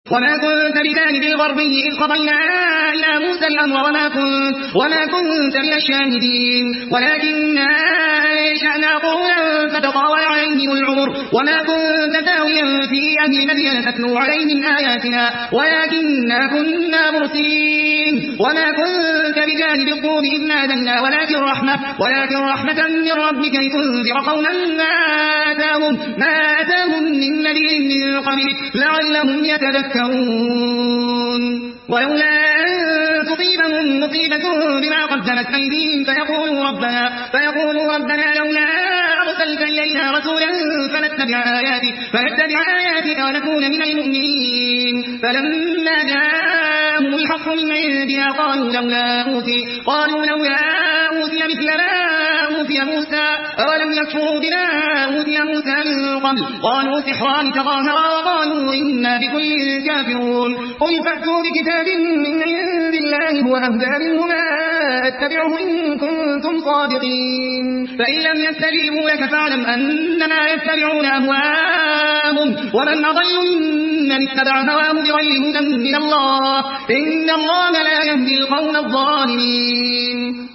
وما كنت بجانب الغربي إذ قضينا إلى موسى الأمر وما كنت من الشاهدين ولكننا أنشأنا قرونا فتطاول عليهم العمر وما كنت ثاويا في أهل مدين تتلو عليهم آياتنا ولكننا كنا مرسلين وما كنت بجانب الطور إذ نادينا ولكن رحمة من ربك لتنذر قوما ما أتاهم من نذير من قبلك لعلهم يتذكرون ولولا أن تصيبهم مصيبة بما قدمت أيديهم فيقولوا ربنا لولا أرسلت إلينا رسولا فنتبع آياتك ونكون من المؤمنين فلما جاءهم الحق من عندنا قالوا لولا أوتي مثل ما أوتي موسى أولم يكفروا بما أوتي موسى من قبل قالوا سحران تظاهرا وقالوا إنا بكل كافرون قل فأتوا بكتاب من عند الله هو أهدى منهما أتبعه إن كنتم صادقين فإن لم يستجيبوا لك فاعلم أنما يتبعون أهواءهم ومن أضل ممن اتبع هواه بغير هدى من الله إن الله لا يهدي القوم الظالمين.